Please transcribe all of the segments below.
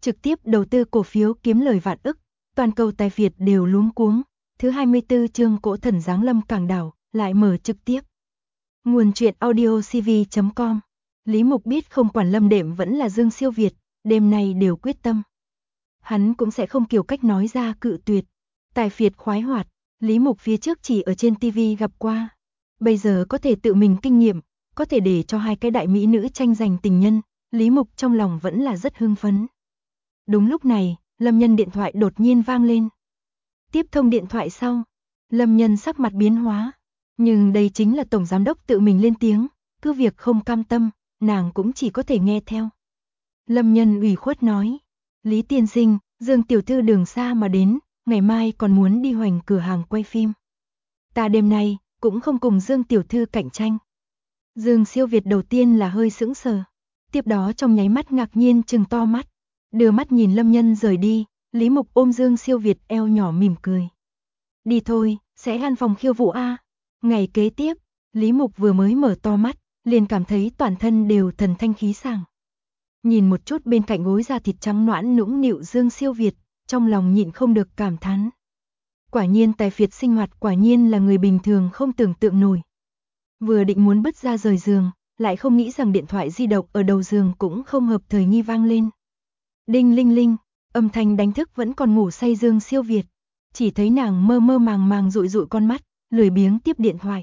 trực tiếp đầu tư cổ phiếu kiếm lời vạn ức, toàn cầu tài phiệt đều luống cuống. Thứ 24 chương Cỗ Thần giáng lâm Cảng Đảo lại mở trực tiếp. Nguồn truyện audio cv.com. Lý Mục biết không quản Lâm Đệm vẫn là Dương Siêu Việt, đêm nay đều quyết tâm. Hắn cũng sẽ không kiểu cách nói ra cự tuyệt. Tài phiệt khoái hoạt, Lý Mục phía trước chỉ ở trên TV gặp qua. Bây giờ có thể tự mình kinh nghiệm, có thể để cho hai cái đại mỹ nữ tranh giành tình nhân, Lý Mục trong lòng vẫn là rất hưng phấn. Đúng lúc này, Lâm Nhân điện thoại đột nhiên vang lên. Tiếp thông điện thoại sau, Lâm Nhân sắc mặt biến hóa. Nhưng đây chính là tổng giám đốc tự mình lên tiếng, cứ việc không cam tâm, nàng cũng chỉ có thể nghe theo. Lâm Nhân ủy khuất nói, Lý tiên sinh, Dương tiểu thư đường xa mà đến, ngày mai còn muốn đi hoành cửa hàng quay phim. Ta đêm nay cũng không cùng Dương tiểu thư cạnh tranh. Dương Siêu Việt đầu tiên là hơi sững sờ, tiếp đó trong nháy mắt ngạc nhiên trừng to mắt, đưa mắt nhìn Lâm Nhân rời đi. Lý Mục ôm Dương Siêu Việt eo nhỏ mỉm cười. Đi thôi, sẽ ăn phòng khiêu vũ a. Ngày kế tiếp, Lý Mục vừa mới mở to mắt, liền cảm thấy toàn thân đều thần thanh khí sảng. Nhìn một chút bên cạnh gối da thịt trắng nõn nũng nịu Dương Siêu Việt, trong lòng nhịn không được cảm thán. Quả nhiên tài phiệt sinh hoạt quả nhiên là người bình thường không tưởng tượng nổi. Vừa định muốn bứt ra rời giường, lại không nghĩ rằng điện thoại di động ở đầu giường cũng không hợp thời nghi vang lên. Đinh linh linh, âm thanh đánh thức vẫn còn ngủ say Dương Siêu Việt. Chỉ thấy nàng mơ mơ màng màng dụi dụi con mắt, lười biếng tiếp điện thoại.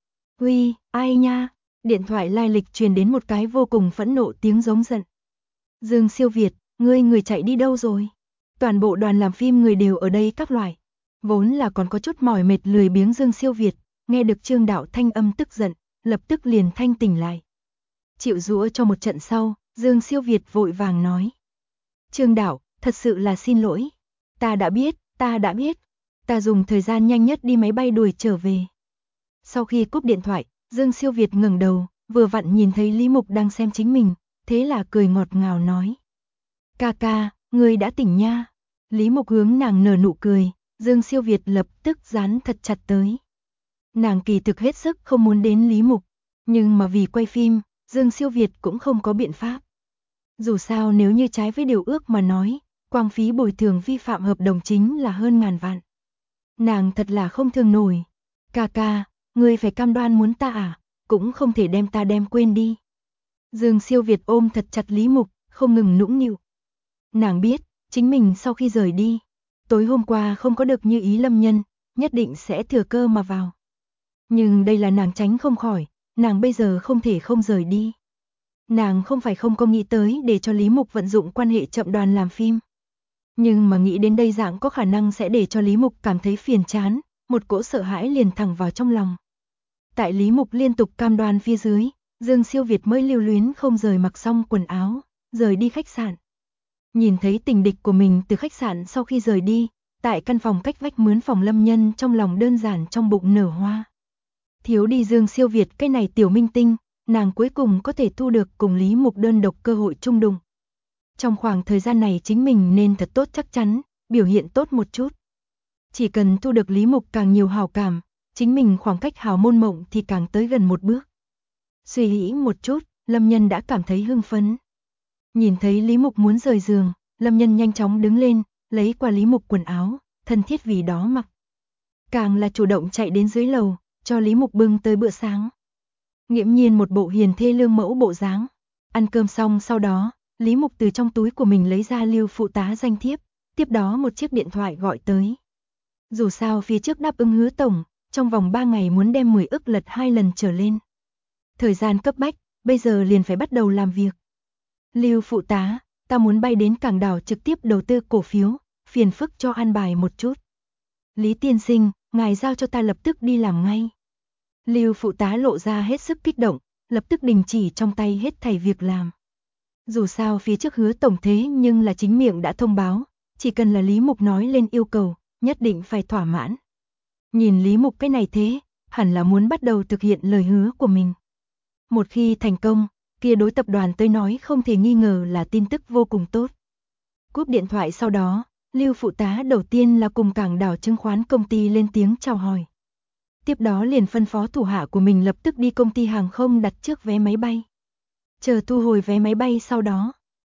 Uy, ai nha? Điện thoại lai lịch truyền đến một cái vô cùng phẫn nộ tiếng giống giận. Dương Siêu Việt, người chạy đi đâu rồi? Toàn bộ đoàn làm phim người đều ở đây các loại. Vốn là còn có chút mỏi mệt lười biếng Dương Siêu Việt, nghe được Trương Đạo thanh âm tức giận, lập tức liền thanh tỉnh lại. Chịu giũa cho một trận sau, Dương Siêu Việt vội vàng nói. Trương Đạo, thật sự là xin lỗi. Ta đã biết. Ta dùng thời gian nhanh nhất đi máy bay đuổi trở về. Sau khi cúp điện thoại, Dương Siêu Việt ngẩng đầu, vừa vặn nhìn thấy Lý Mục đang xem chính mình, thế là cười ngọt ngào nói. Ca ca, ngươi đã tỉnh nha. Lý Mục hướng nàng nở nụ cười, Dương Siêu Việt lập tức dán thật chặt tới. Nàng kỳ thực hết sức không muốn đến Lý Mục, nhưng mà vì quay phim, Dương Siêu Việt cũng không có biện pháp. Dù sao nếu như trái với điều ước mà nói, quang phí bồi thường vi phạm hợp đồng chính là hơn ngàn vạn. Nàng thật là không thương nổi. Ca ca, ngươi phải cam đoan muốn ta à, cũng không thể đem ta đem quên đi. Dương Siêu Việt ôm thật chặt Lý Mục, không ngừng nũng nịu. Nàng biết, chính mình sau khi rời đi, tối hôm qua không có được như ý Lâm Nhân, nhất định sẽ thừa cơ mà vào. Nhưng đây là nàng tránh không khỏi, nàng bây giờ không thể không rời đi. Nàng không phải không có nghĩ tới để cho Lý Mục vận dụng quan hệ chậm đoàn làm phim. Nhưng mà nghĩ đến đây dạng có khả năng sẽ để cho Lý Mục cảm thấy phiền chán, một cỗ sợ hãi liền thẳng vào trong lòng. Tại Lý Mục liên tục cam đoan phía dưới, Dương Siêu Việt mới lưu luyến không rời mặc xong quần áo, rời đi khách sạn. Nhìn thấy tình địch của mình từ khách sạn sau khi rời đi, tại căn phòng cách vách mướn phòng Lâm Nhân trong lòng đơn giản trong bụng nở hoa. Thiếu đi Dương Siêu Việt cái này tiểu minh tinh, nàng cuối cùng có thể thu được cùng Lý Mục đơn độc cơ hội chung đụng. Trong khoảng thời gian này chính mình nên thật tốt chắc chắn, biểu hiện tốt một chút. Chỉ cần thu được Lý Mục càng nhiều hào cảm, chính mình khoảng cách hào môn mộng thì càng tới gần một bước. Suy nghĩ một chút, Lâm Nhân đã cảm thấy hưng phấn. Nhìn thấy Lý Mục muốn rời giường, Lâm Nhân nhanh chóng đứng lên, lấy qua Lý Mục quần áo, thân thiết vì đó mặc. Càng là chủ động chạy đến dưới lầu, cho Lý Mục bưng tới bữa sáng. Nghiễm nhiên một bộ hiền thê lương mẫu bộ dáng. Ăn cơm xong sau đó, Lý Mục từ trong túi của mình lấy ra Lưu phụ tá danh thiếp, tiếp đó một chiếc điện thoại gọi tới. Dù sao phía trước đáp ứng hứa tổng, trong vòng 3 ngày muốn đem 10 ức lật 2 lần trở lên. Thời gian cấp bách, bây giờ liền phải bắt đầu làm việc. Lưu phụ tá, ta muốn bay đến Cảng Đảo trực tiếp đầu tư cổ phiếu, phiền phức cho an bài một chút. Lý tiên sinh, ngài giao cho ta lập tức đi làm ngay. Lưu phụ tá lộ ra hết sức kích động, lập tức đình chỉ trong tay hết thảy việc làm. Dù sao phía trước hứa tổng thế nhưng là chính miệng đã thông báo, chỉ cần là Lý Mục nói lên yêu cầu, nhất định phải thỏa mãn. Nhìn Lý Mục cái này thế, hẳn là muốn bắt đầu thực hiện lời hứa của mình. Một khi thành công, kia đối tập đoàn tới nói không thể nghi ngờ là tin tức vô cùng tốt. Cúp điện thoại sau đó, Lưu phụ tá đầu tiên là cùng Cảng Đảo chứng khoán công ty lên tiếng chào hỏi. Tiếp đó liền phân phó thủ hạ của mình lập tức đi công ty hàng không đặt trước vé máy bay. Chờ thu hồi vé máy bay sau đó,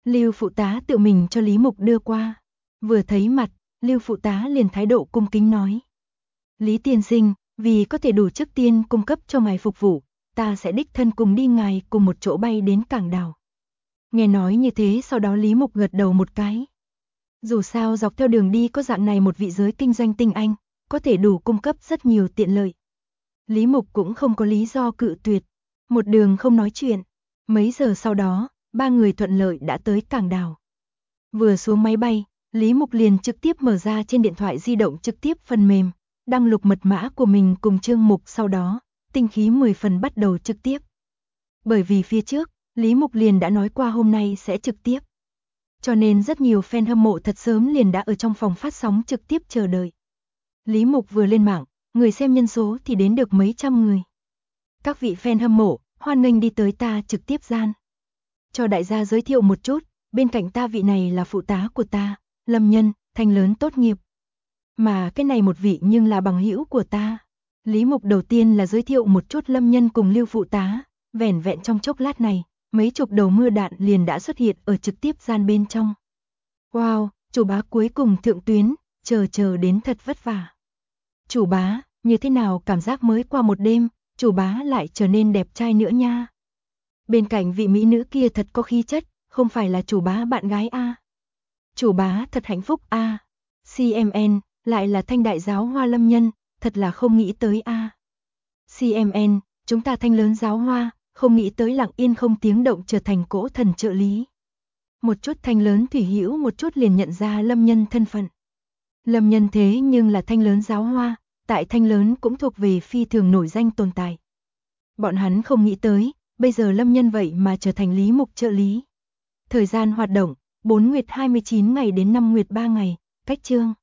Lưu phụ tá tự mình cho Lý Mục đưa qua. Vừa thấy mặt, Lưu phụ tá liền thái độ cung kính nói. Lý tiên sinh, vì có thể đủ trước tiên cung cấp cho ngài phục vụ, ta sẽ đích thân cùng đi ngài cùng một chỗ bay đến cảng đảo. Nghe nói như thế sau đó Lý Mục gật đầu một cái. Dù sao dọc theo đường đi có dạng này một vị giới kinh doanh tinh anh, có thể đủ cung cấp rất nhiều tiện lợi. Lý Mục cũng không có lý do cự tuyệt, một đường không nói chuyện. Mấy giờ sau đó, ba người thuận lợi đã tới cảng đảo. Vừa xuống máy bay, Lý Mục liền trực tiếp mở ra trên điện thoại di động trực tiếp phần mềm, đăng lục mật mã của mình cùng chương mục, sau đó, tinh khí 10 phần bắt đầu trực tiếp. Bởi vì phía trước, Lý Mục liền đã nói qua hôm nay sẽ trực tiếp. Cho nên rất nhiều fan hâm mộ thật sớm liền đã ở trong phòng phát sóng trực tiếp chờ đợi. Lý Mục vừa lên mạng, người xem nhân số thì đến được mấy trăm người. Các vị fan hâm mộ, hoan nghênh đi tới ta trực tiếp gian. Cho đại gia giới thiệu một chút, bên cạnh ta vị này là phụ tá của ta, Lâm Nhân, Thanh lớn tốt nghiệp. Mà cái này một vị nhưng là bằng hữu của ta. Lý Mục đầu tiên là giới thiệu một chút Lâm Nhân cùng Lưu phụ tá, vẻn vẹn trong chốc lát này, mấy chục đầu mưa đạn liền đã xuất hiện ở trực tiếp gian bên trong. Wow, chủ bá cuối cùng thượng tuyến, chờ đến thật vất vả. Chủ bá, như thế nào cảm giác mới qua một đêm, chủ bá lại trở nên đẹp trai nữa nha. Bên cạnh vị mỹ nữ kia thật có khí chất, không phải là chủ bá bạn gái a. Chủ bá thật hạnh phúc a. CMN, lại là Thanh đại giáo hoa Lâm Nhân, thật là không nghĩ tới a. CMN, chúng ta Thanh lớn giáo hoa, không nghĩ tới lặng yên không tiếng động trở thành cỗ thần trợ lý. Một chút Thanh lớn thủy hữu một chút liền nhận ra Lâm Nhân thân phận. Lâm Nhân thế nhưng là Thanh lớn giáo hoa, tại Thanh lớn cũng thuộc về phi thường nổi danh tồn tại. Bọn hắn không nghĩ tới, bây giờ Lâm Nhân vậy mà trở thành Lý Mục trợ lý. Thời gian hoạt động, 4 nguyệt 29 ngày đến 5 nguyệt 3 ngày, cách chương.